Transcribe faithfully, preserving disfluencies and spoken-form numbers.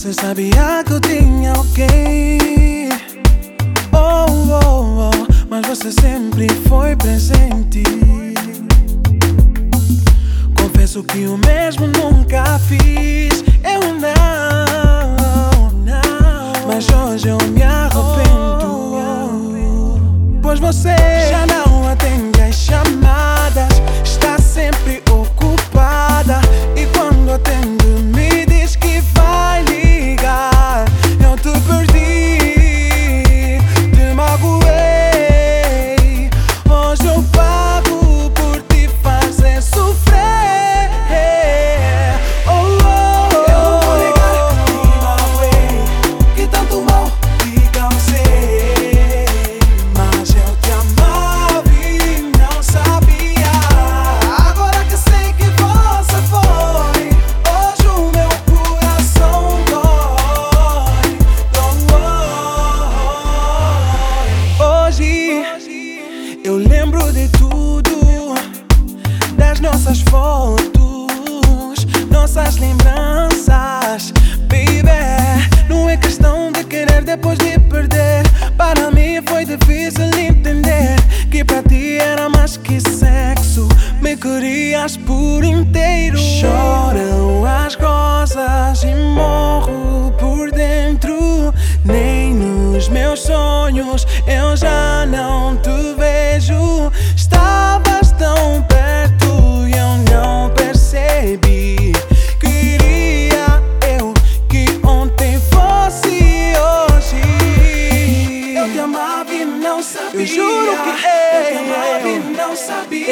Você sabia que eu tinha alguém, oh, oh, oh, mas você sempre foi presente. Confesso que o mesmo nunca fiz, eu não, não. Mas hoje eu me arrependo, pois você já não atende as chamadas, está sempre ocupada. E quando atende me diz que vai ligar. Eu te perdi, te magoei. Hoje eu pago por te fazer sofrer. Oh, oh, oh. Eu não vou negar que te magoei, que tanto mal te causei. Mas eu te amava e não sabia. Agora que sei que você foi, hoje o meu coração dói, dói. Hoje eu lembro de tudo, das nossas fotos, nossas lembranças, baby. Não é questão de querer depois de perder. Para mim foi difícil entender que para ti era mais que sexo, me querias por inteiro. Choram as rosas e morro por dentro. Nem nos meus sonhos eu já não te vejo. Estavas tão perto e eu não percebi. Queria eu que ontem fosse hoje. Eu te amava e não sabia. Eu juro que eu te amava e não sabia.